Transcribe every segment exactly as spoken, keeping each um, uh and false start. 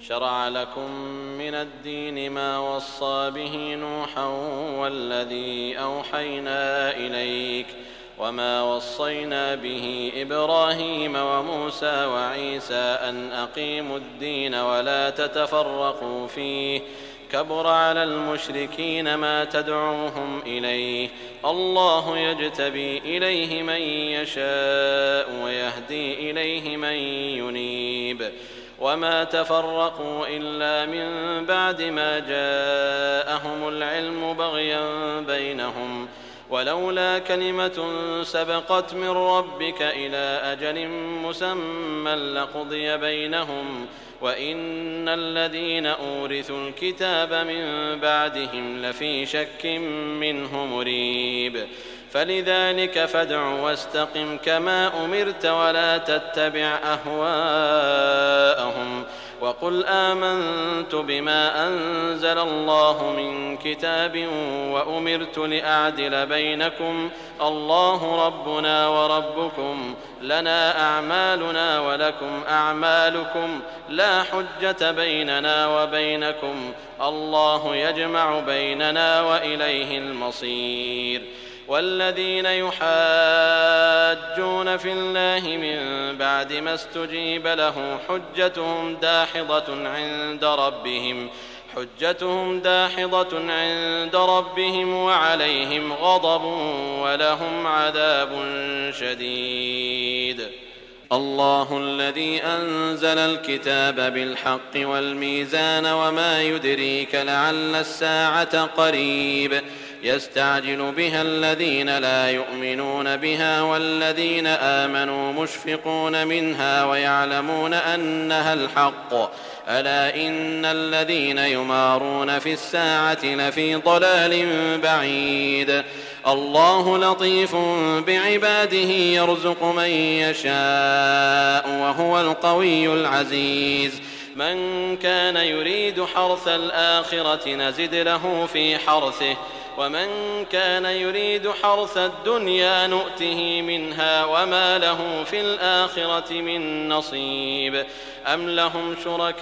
شرع لكم من الدين ما وصى به نوحا والذي أوحينا إليك وما وصينا به إبراهيم وموسى وعيسى أن أقيموا الدين ولا تتفرقوا فيه كبر على المشركين ما تدعوهم إليه الله يجتبي إليه من يشاء ويهدي إليه من ينيب وما تفرقوا إلا من بعد ما جاءهم العلم بغيا بينهم ولولا كلمة سبقت من ربك إلى أجل مسمى لقضي بينهم وإن الذين أورثوا الكتاب من بعدهم لفي شك منه مريب فلذلك فادع واستقم كما أمرت ولا تتبع أهواءهم وقل آمنت بما أنزل الله من كتاب وأمرت لأعدل بينكم الله ربنا وربكم لنا أعمالنا ولكم أعمالكم لا حجة بيننا وبينكم الله يجمع بيننا وإليه المصير والذين يحاجون في الله من بعد ما استجيب له حجتهم داحضة عند ربهم حجتهم داحضة عند ربهم وعليهم غضب ولهم عذاب شديد الله الذي أنزل الكتاب بالحق والميزان وما يدريك لعل الساعة قريب يستعجل بها الذين لا يؤمنون بها والذين آمنوا مشفقون منها ويعلمون أنها الحق ألا إن الذين يمارون في الساعة لفي ضلال بعيد الله لطيف بعباده يرزق من يشاء وهو القوي العزيز من كان يريد حرث الآخرة نزد له في حرثه ومن كان يريد حرث الدنيا نؤته منها وما له في الآخرة من نصيب أم لهم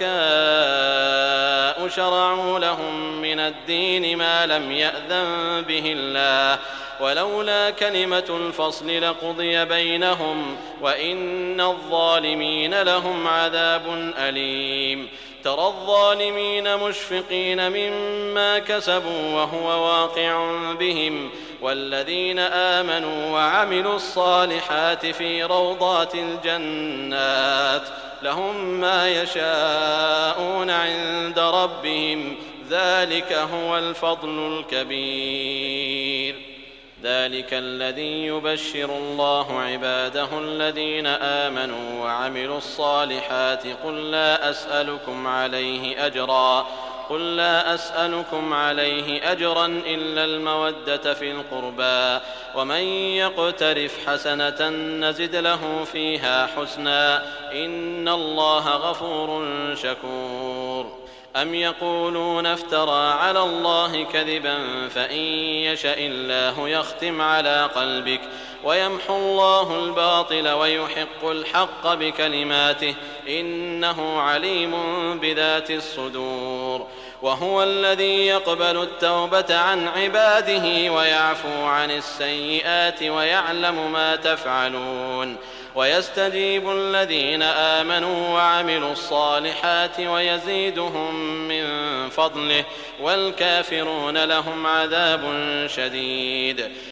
شركاء شرعوا لهم من الدين ما لم يأذن به الله ولولا كلمة الفصل لقضي بينهم وإن الظالمين لهم عذاب أليم ترى الظالمين مشفقين مما كسبوا وهو واقع بهم والذين آمنوا وعملوا الصالحات في روضات الجنات لهم ما يشاءون عند ربهم ذلك هو الفضل الكبير ذلك الذي يبشر الله عباده الذين آمنوا وعملوا الصالحات قل لا أسألكم عليه أجرا قل لا أسألكم عليه أجرا إلا المودة في القربى ومن يقترف حسنة نزد له فيها حسنا إن الله غفور شكور أم يقولون افترى على الله كذبا فإن يشأ الله يختم على قلبك ويمحو الله الباطل ويحق الحق بكلماته إنه عليم بذات الصدور وهو الذي يقبل التوبة عن عباده ويعفو عن السيئات ويعلم ما تفعلون ويستجيب الذين آمنوا وعملوا الصالحات ويزيدهم من فضله والكافرون لهم عذاب شديد